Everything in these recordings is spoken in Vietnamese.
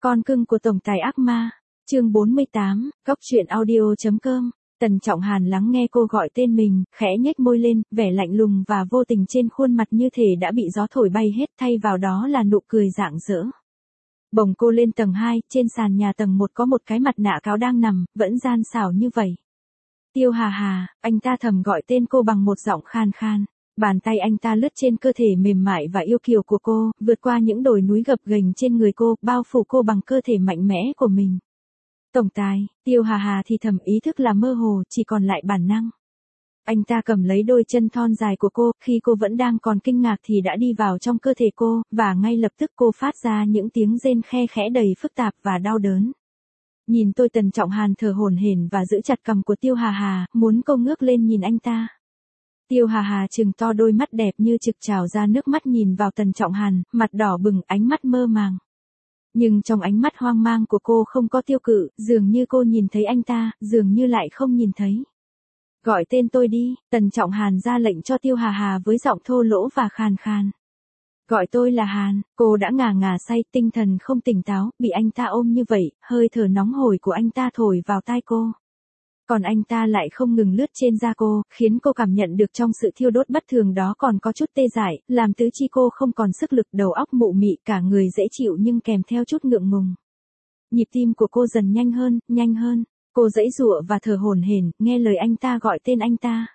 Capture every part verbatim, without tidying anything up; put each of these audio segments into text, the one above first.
Con cưng của tổng tài ác ma, chương bốn mươi tám, góc truyện audio.com. Tần Trọng Hàn lắng nghe cô gọi tên mình, khẽ nhếch môi lên, vẻ lạnh lùng và vô tình trên khuôn mặt như thể đã bị gió thổi bay hết, thay vào đó là nụ cười rạng rỡ. Bồng cô lên tầng hai, trên sàn nhà tầng một có một cái mặt nạ cáo đang nằm, vẫn gian xảo như vậy. Tiêu Hà Hà, anh ta thầm gọi tên cô bằng một giọng khan khan. Bàn tay anh ta lướt trên cơ thể mềm mại và yêu kiều của cô, vượt qua những đồi núi gập ghềnh trên người cô, bao phủ cô bằng cơ thể mạnh mẽ của mình. Tổng tài, Tiêu Hà Hà thì thầm, ý thức là mơ hồ, chỉ còn lại bản năng. Anh ta cầm lấy đôi chân thon dài của cô, khi cô vẫn đang còn kinh ngạc thì đã đi vào trong cơ thể cô, và ngay lập tức cô phát ra những tiếng rên khe khẽ đầy phức tạp và đau đớn. Nhìn tôi, Tần Trọng Hàn thở hổn hển và giữ chặt cằm của Tiêu Hà Hà, muốn cô ngước lên nhìn anh ta. Tiêu Hà Hà trừng to đôi mắt đẹp như trực trào ra nước mắt nhìn vào Tần Trọng Hàn, mặt đỏ bừng, ánh mắt mơ màng. Nhưng trong ánh mắt hoang mang của cô không có tiêu cự, dường như cô nhìn thấy anh ta, dường như lại không nhìn thấy. Gọi tên tôi đi, Tần Trọng Hàn ra lệnh cho Tiêu Hà Hà với giọng thô lỗ và khàn khàn. Gọi tôi là Hàn, cô đã ngà ngà say, tinh thần không tỉnh táo, bị anh ta ôm như vậy, hơi thở nóng hổi của anh ta thổi vào tai cô. Còn anh ta lại không ngừng lướt trên da cô, khiến cô cảm nhận được trong sự thiêu đốt bất thường đó còn có chút tê dại, làm tứ chi cô không còn sức lực, đầu óc mụ mị, cả người dễ chịu nhưng kèm theo chút ngượng ngùng. Nhịp tim của cô dần nhanh hơn, nhanh hơn, cô giãy giụa và thở hổn hển, nghe lời anh ta gọi tên anh ta.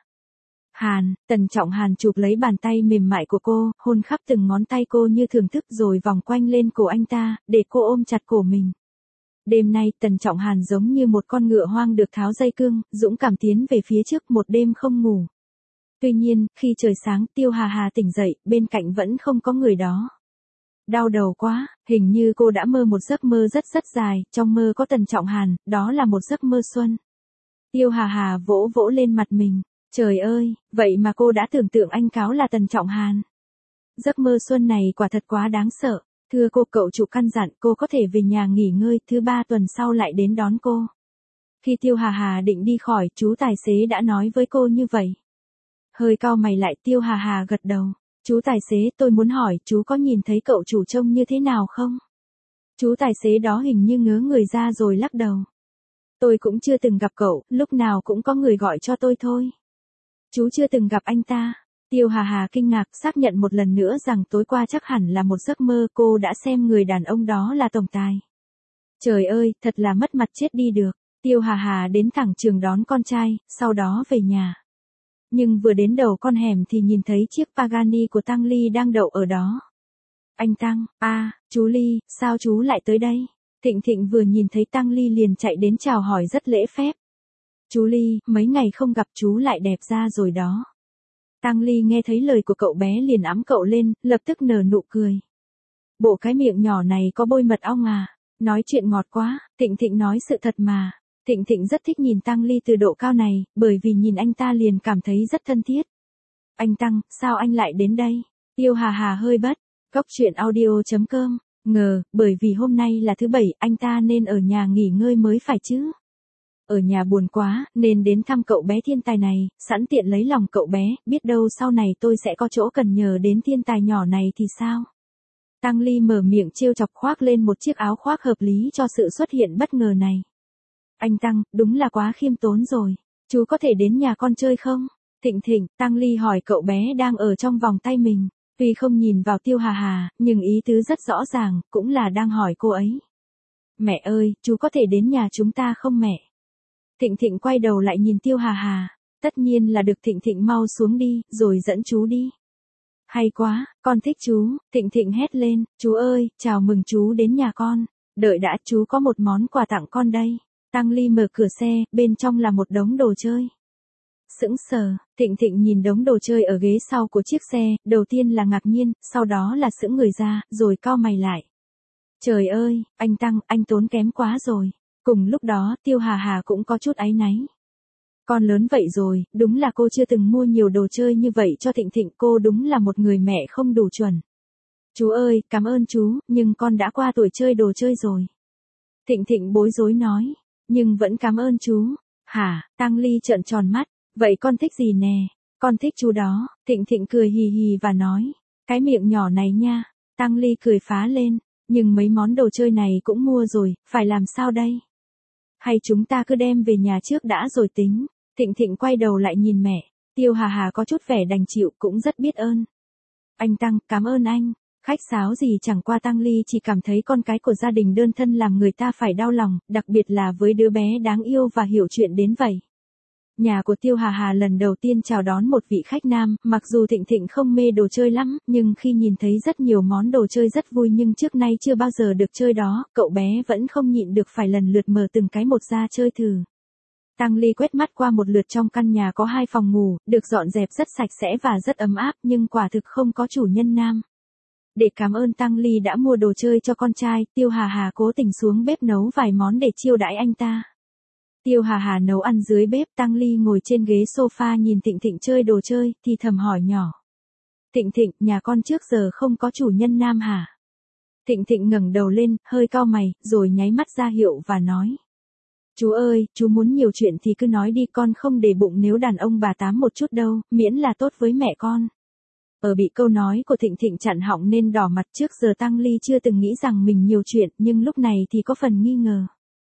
Hàn, Tần Trọng Hàn chụp lấy bàn tay mềm mại của cô, hôn khắp từng ngón tay cô như thưởng thức rồi vòng quanh lên cổ anh ta, để cô ôm chặt cổ mình. Đêm nay, Tần Trọng Hàn giống như một con ngựa hoang được tháo dây cương, dũng cảm tiến về phía trước, một đêm không ngủ. Tuy nhiên, khi trời sáng, Tiêu Hà Hà tỉnh dậy, bên cạnh vẫn không có người đó. Đau đầu quá, hình như cô đã mơ một giấc mơ rất rất dài, trong mơ có Tần Trọng Hàn, đó là một giấc mơ xuân. Tiêu Hà Hà vỗ vỗ lên mặt mình, trời ơi, vậy mà cô đã tưởng tượng anh cáo là Tần Trọng Hàn. Giấc mơ xuân này quả thật quá đáng sợ. Thưa cô, cậu chủ căn dặn cô có thể về nhà nghỉ ngơi, thứ ba tuần sau lại đến đón cô. Khi Tiêu Hà Hà định đi khỏi, chú tài xế đã nói với cô như vậy. Hơi cau mày lại, Tiêu Hà Hà gật đầu. Chú tài xế, tôi muốn hỏi, chú có nhìn thấy cậu chủ trông như thế nào không? Chú tài xế đó hình như ngớ người ra rồi lắc đầu. Tôi cũng chưa từng gặp cậu, lúc nào cũng có người gọi cho tôi thôi. Chú chưa từng gặp anh ta. Tiêu Hà Hà kinh ngạc, xác nhận một lần nữa rằng tối qua chắc hẳn là một giấc mơ, cô đã xem người đàn ông đó là tổng tài. Trời ơi, thật là mất mặt chết đi được. Tiêu Hà Hà đến thẳng trường đón con trai, sau đó về nhà. Nhưng vừa đến đầu con hẻm thì nhìn thấy chiếc Pagani của Tăng Ly đang đậu ở đó. Anh Tăng, a, à, chú Ly, sao chú lại tới đây? Thịnh Thịnh vừa nhìn thấy Tăng Ly liền chạy đến chào hỏi rất lễ phép. Chú Ly, mấy ngày không gặp chú lại đẹp ra rồi đó. Tăng Ly nghe thấy lời của cậu bé liền ẵm cậu lên, lập tức nở nụ cười. Bộ cái miệng nhỏ này có bôi mật ong à, nói chuyện ngọt quá, Thịnh Thịnh nói sự thật mà. Thịnh Thịnh rất thích nhìn Tăng Ly từ độ cao này, bởi vì nhìn anh ta liền cảm thấy rất thân thiết. Anh Tăng, sao anh lại đến đây? Tiêu Hà Hà hơi bất, góc truyện audio.com, ngờ, bởi vì hôm nay là thứ bảy, anh ta nên ở nhà nghỉ ngơi mới phải chứ. Ở nhà buồn quá, nên đến thăm cậu bé thiên tài này, sẵn tiện lấy lòng cậu bé, biết đâu sau này tôi sẽ có chỗ cần nhờ đến thiên tài nhỏ này thì sao? Tăng Ly mở miệng trêu chọc, khoác lên một chiếc áo khoác hợp lý cho sự xuất hiện bất ngờ này. Anh Tăng, đúng là quá khiêm tốn rồi. Chú có thể đến nhà con chơi không? Thịnh Thịnh, Tăng Ly hỏi cậu bé đang ở trong vòng tay mình. Tuy không nhìn vào Tiêu Hà Hà, nhưng ý tứ rất rõ ràng, cũng là đang hỏi cô ấy. Mẹ ơi, chú có thể đến nhà chúng ta không mẹ? Thịnh Thịnh quay đầu lại nhìn Tiêu Hà Hà. Tất nhiên là được. Thịnh Thịnh mau xuống đi, rồi dẫn chú đi. Hay quá, con thích chú. Thịnh Thịnh hét lên, chú ơi, chào mừng chú đến nhà con. Đợi đã, chú có một món quà tặng con đây. Tăng Ly mở cửa xe, bên trong là một đống đồ chơi. Sững sờ, Thịnh Thịnh nhìn đống đồ chơi ở ghế sau của chiếc xe, đầu tiên là ngạc nhiên, sau đó là sững người ra, rồi cau mày lại. Trời ơi, anh Tăng, anh tốn kém quá rồi. Cùng lúc đó, Tiêu Hà Hà cũng có chút áy náy. Con lớn vậy rồi, đúng là cô chưa từng mua nhiều đồ chơi như vậy cho Thịnh Thịnh, cô đúng là một người mẹ không đủ chuẩn. Chú ơi, cảm ơn chú, nhưng con đã qua tuổi chơi đồ chơi rồi. Thịnh Thịnh bối rối nói, nhưng vẫn cảm ơn chú. Hả? Tăng Ly trợn tròn mắt, vậy con thích gì nè? Con thích chú đó. Thịnh Thịnh cười hì hì và nói, cái miệng nhỏ này nha. Tăng Ly cười phá lên, Nhưng mấy món đồ chơi này cũng mua rồi, phải làm sao đây? Hay chúng ta cứ đem về nhà trước đã rồi tính. Thịnh Thịnh quay đầu lại nhìn mẹ. Tiêu Hà Hà có chút vẻ đành chịu, cũng rất biết ơn. Anh Tăng, cảm ơn anh. Khách sáo gì chẳng qua Tăng Ly chỉ cảm thấy con cái của gia đình đơn thân làm người ta phải đau lòng, đặc biệt là với đứa bé đáng yêu và hiểu chuyện đến vậy. Nhà của Tiêu Hà Hà lần đầu tiên chào đón một vị khách nam, mặc dù Thịnh Thịnh không mê đồ chơi lắm, nhưng khi nhìn thấy rất nhiều món đồ chơi rất vui nhưng trước nay chưa bao giờ được chơi đó, cậu bé vẫn không nhịn được phải lần lượt mở từng cái một ra chơi thử. Tăng Ly quét mắt qua một lượt trong căn nhà có hai phòng ngủ, được dọn dẹp rất sạch sẽ và rất ấm áp nhưng quả thực không có chủ nhân nam. Để cảm ơn Tăng Ly đã mua đồ chơi cho con trai, Tiêu Hà Hà cố tình xuống bếp nấu vài món để chiêu đãi anh ta. Tiêu Hà Hà nấu ăn dưới bếp, Tăng Ly ngồi trên ghế sofa nhìn Thịnh Thịnh chơi đồ chơi, thì thầm hỏi nhỏ. Thịnh Thịnh, nhà con trước giờ không có chủ nhân nam hả? Thịnh Thịnh ngẩng đầu lên, hơi cau mày, rồi nháy mắt ra hiệu và nói. Chú ơi, chú muốn nhiều chuyện thì cứ nói đi, con không để bụng nếu đàn ông bà tám một chút đâu, miễn là tốt với mẹ con. Ở bị câu nói của Thịnh Thịnh chặn họng nên đỏ mặt. Trước giờ Tăng Ly chưa từng nghĩ rằng mình nhiều chuyện, nhưng lúc này thì có phần nghi ngờ.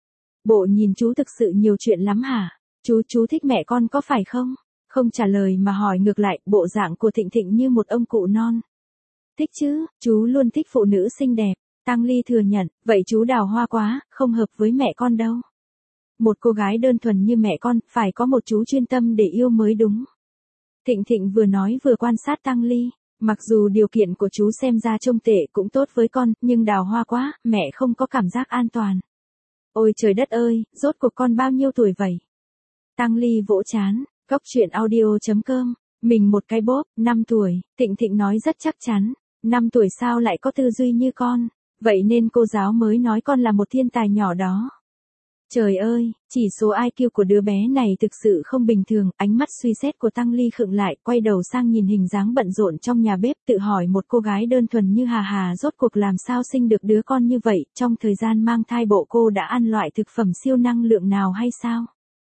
Bộ nhìn chú thực sự nhiều chuyện lắm hả? Chú, chú thích mẹ con có phải không? Không trả lời mà hỏi ngược lại, bộ dạng của Thịnh Thịnh như một ông cụ non. Thích chứ, chú luôn thích phụ nữ xinh đẹp. Tăng Ly thừa nhận, vậy chú đào hoa quá, không hợp với mẹ con đâu. Một cô gái đơn thuần như mẹ con, phải có một chú chuyên tâm để yêu mới đúng. Thịnh Thịnh vừa nói vừa quan sát Tăng Ly. Mặc dù điều kiện của chú xem ra trông tệ cũng tốt với con, nhưng đào hoa quá, mẹ không có cảm giác an toàn. Ôi trời đất ơi, rốt cuộc con bao nhiêu tuổi vậy? Tăng Ly vỗ chán, Cóc truyện audio chấm com, mình một cái bóp, năm tuổi, Thịnh Thịnh nói rất chắc chắn, năm tuổi sao lại có tư duy như con, vậy nên cô giáo mới nói con là một thiên tài nhỏ đó. Trời ơi, chỉ số i kiu của đứa bé này thực sự không bình thường, ánh mắt suy xét của Tăng Ly khựng lại, quay đầu sang nhìn hình dáng bận rộn trong nhà bếp, tự hỏi một cô gái đơn thuần như Hà Hà rốt cuộc làm sao sinh được đứa con như vậy, trong thời gian mang thai bộ cô đã ăn loại thực phẩm siêu năng lượng nào hay sao?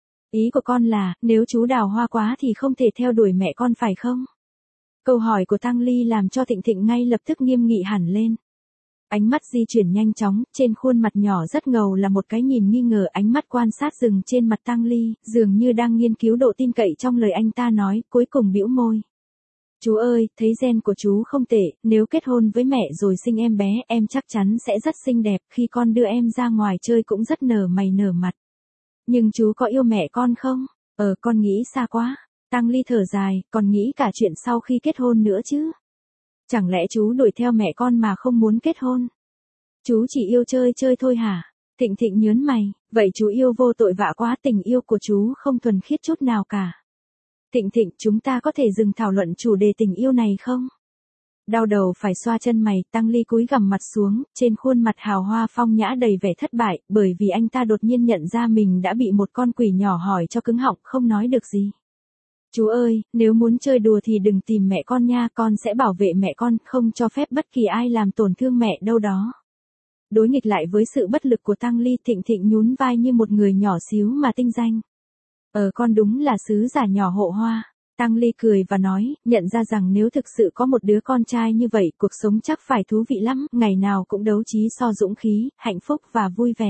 Ý của con là, nếu chú đào hoa quá thì không thể theo đuổi mẹ con phải không? Câu hỏi của Tăng Ly làm cho Thịnh Thịnh ngay lập tức nghiêm nghị hẳn lên. Ánh mắt di chuyển nhanh chóng, trên khuôn mặt nhỏ rất ngầu là một cái nhìn nghi ngờ, ánh mắt quan sát dừng trên mặt Tăng Ly, dường như đang nghiên cứu độ tin cậy trong lời anh ta nói, cuối cùng bĩu môi. Chú ơi, thấy gen của chú không tệ, nếu kết hôn với mẹ rồi sinh em bé, em chắc chắn sẽ rất xinh đẹp, khi con đưa em ra ngoài chơi cũng rất nở mày nở mặt. Nhưng chú có yêu mẹ con không? Ờ, con nghĩ xa quá. Tăng Ly thở dài, còn nghĩ cả chuyện sau khi kết hôn nữa chứ. Chẳng lẽ chú đuổi theo mẹ con mà không muốn kết hôn? Chú chỉ yêu chơi chơi thôi hả? Thịnh Thịnh nhớn mày, vậy chú yêu vô tội vạ quá, tình yêu của chú không thuần khiết chút nào cả. Thịnh Thịnh, chúng ta có thể dừng thảo luận chủ đề tình yêu này không? Đau đầu phải xoa chân mày, Tăng Ly cúi gằm mặt xuống, trên khuôn mặt hào hoa phong nhã đầy vẻ thất bại, bởi vì anh ta đột nhiên nhận ra mình đã bị một con quỷ nhỏ hỏi cho cứng họng, không nói được gì. Chú ơi, nếu muốn chơi đùa thì đừng tìm mẹ con nha, con sẽ bảo vệ mẹ con, không cho phép bất kỳ ai làm tổn thương mẹ đâu đó. Đối nghịch lại với sự bất lực của Tăng Ly, Thịnh Thịnh nhún vai như một người nhỏ xíu mà tinh danh. Ờ, con đúng là sứ giả nhỏ hộ hoa. Tăng Ly cười và nói, nhận ra rằng nếu thực sự có một đứa con trai như vậy, cuộc sống chắc phải thú vị lắm, ngày nào cũng đấu trí so dũng khí, hạnh phúc và vui vẻ.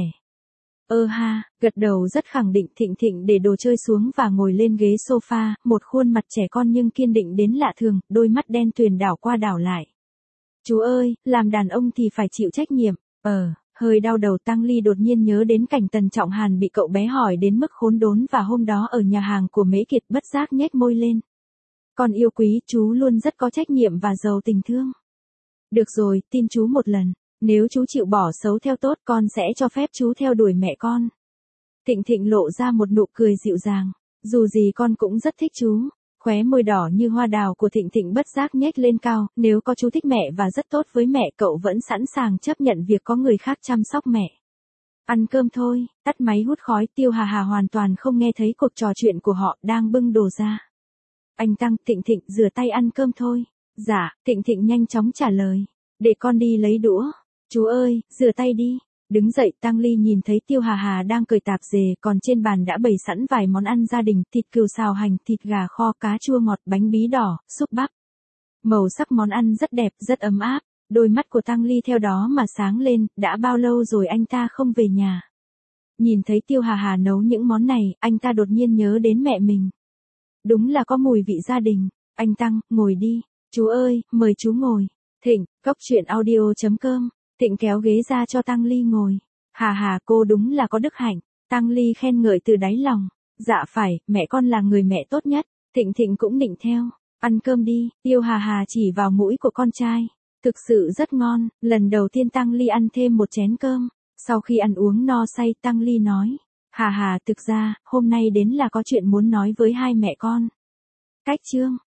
Ơ ha, gật đầu rất khẳng định. Thịnh Thịnh để đồ chơi xuống và ngồi lên ghế sofa, một khuôn mặt trẻ con nhưng kiên định đến lạ thường, đôi mắt đen tuyền đảo qua đảo lại. Chú ơi, làm đàn ông thì phải chịu trách nhiệm. Ờ, hơi đau đầu. Tăng Ly đột nhiên nhớ đến cảnh Tần Trọng Hàn bị cậu bé hỏi đến mức khốn đốn và hôm đó ở nhà hàng của Mễ Kiệt, bất giác nhếch môi lên. Con yêu quý, chú luôn rất có trách nhiệm và giàu tình thương. Được rồi, tin chú một lần. Nếu chú chịu bỏ xấu theo tốt, con sẽ cho phép chú theo đuổi mẹ con. Thịnh Thịnh lộ ra một nụ cười dịu dàng. Dù gì con cũng rất thích chú. Khóe môi đỏ như hoa đào của Thịnh Thịnh bất giác nhếch lên cao. Nếu có chú thích mẹ và rất tốt với mẹ, cậu vẫn sẵn sàng chấp nhận việc có người khác chăm sóc mẹ. Ăn cơm thôi. Tắt máy hút khói. Tiêu Hà Hà hoàn toàn không nghe thấy cuộc trò chuyện của họ, đang bưng đồ ra. Anh Tăng. Thịnh Thịnh, rửa tay ăn cơm thôi. Dạ. Thịnh Thịnh nhanh chóng trả lời. Để con đi lấy đũa. Chú ơi, rửa tay đi. Đứng dậy, Tăng Ly nhìn thấy Tiêu Hà Hà đang cởi tạp dề, còn trên bàn đã bày sẵn vài món ăn gia đình, thịt cừu xào hành, thịt gà kho, cá chua ngọt, bánh bí đỏ, súp bắp. Màu sắc món ăn rất đẹp, rất ấm áp. Đôi mắt của Tăng Ly theo đó mà sáng lên, đã bao lâu rồi anh ta không về nhà. Nhìn thấy Tiêu Hà Hà nấu những món này, anh ta đột nhiên nhớ đến mẹ mình. Đúng là có mùi vị gia đình. Anh Tăng, ngồi đi. Chú ơi, mời chú ngồi. Thịnh, cốc truyện audio chấm com. Thịnh kéo ghế ra cho Tăng Ly ngồi. Hà Hà, cô đúng là có đức hạnh. Tăng Ly khen ngợi từ đáy lòng. Dạ phải, mẹ con là người mẹ tốt nhất. Thịnh Thịnh cũng nịnh theo. Ăn cơm đi. Tiêu Hà Hà chỉ vào mũi của con trai. Thực sự rất ngon. Lần đầu tiên Tăng Ly ăn thêm một chén cơm. Sau khi ăn uống no say, Tăng Ly nói. Hà Hà, thực ra, hôm nay đến là có chuyện muốn nói với hai mẹ con. Cách chương.